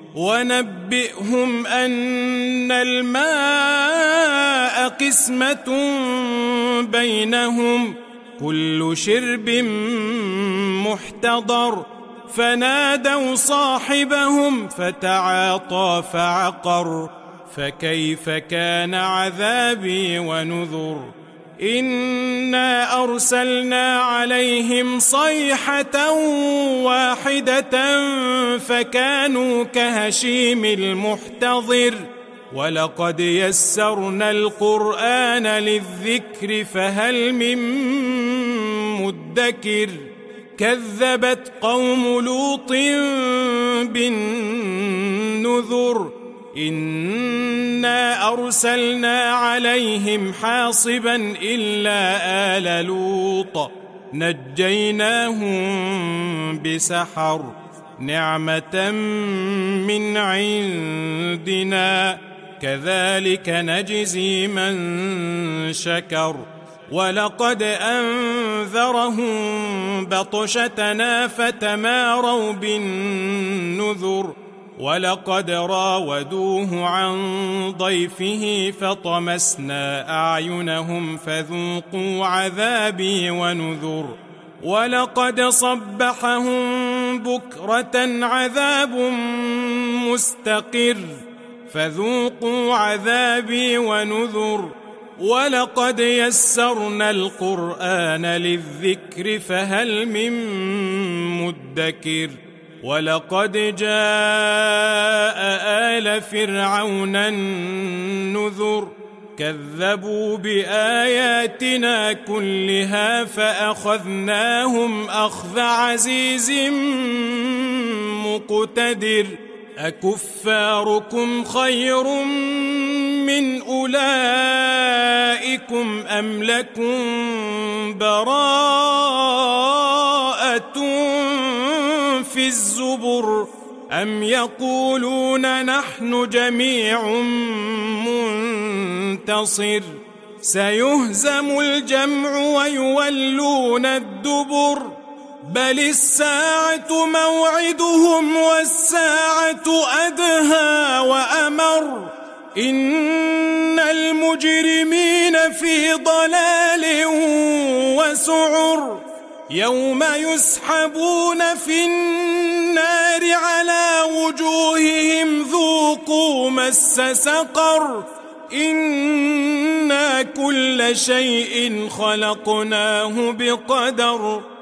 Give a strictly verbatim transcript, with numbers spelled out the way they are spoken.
ونبئهم أن الماء قسمة بينهم كل شرب محتضر فنادوا صاحبهم فتعاطى فعقر فكيف كان عذابي ونذر إنا أرسلنا عليهم صيحة واحدة فكانوا كهشيم المحتضر ولقد يسرنا القرآن للذكر فهل من مدكر كذبت قوم لوط بالنذر إنا أرسلنا عليهم حاصبا إلا آل لوط نجيناهم بسحر نعمة من عندنا كذلك نجزي من شكر ولقد أنذرهم بطشتنا فتماروا بالنذر ولقد راودوه عن ضيفه فطمسنا أعينهم فذوقوا عذابي ونذر ولقد صبحهم بكرة عذاب مستقر فذوقوا عذابي ونذر ولقد يسرنا القرآن للذكر فهل من مدكر ولقد جاء آل فرعون النذر كذبوا بآياتنا كلها فأخذناهم أخذ عزيز مقتدر أكفاركم خير من أولئكم أم لكم براءة في الزبر أم يقولون نحن جميع منتصر سيهزم الجمع ويولون الدبر بل الساعة موعدهم والساعة أدهى وأمر إن المجرمين في ضلال وسعر يوم يسحبون في النار على وجوههم ذوقوا مس سقر إنا كل شيء خلقناه بقدر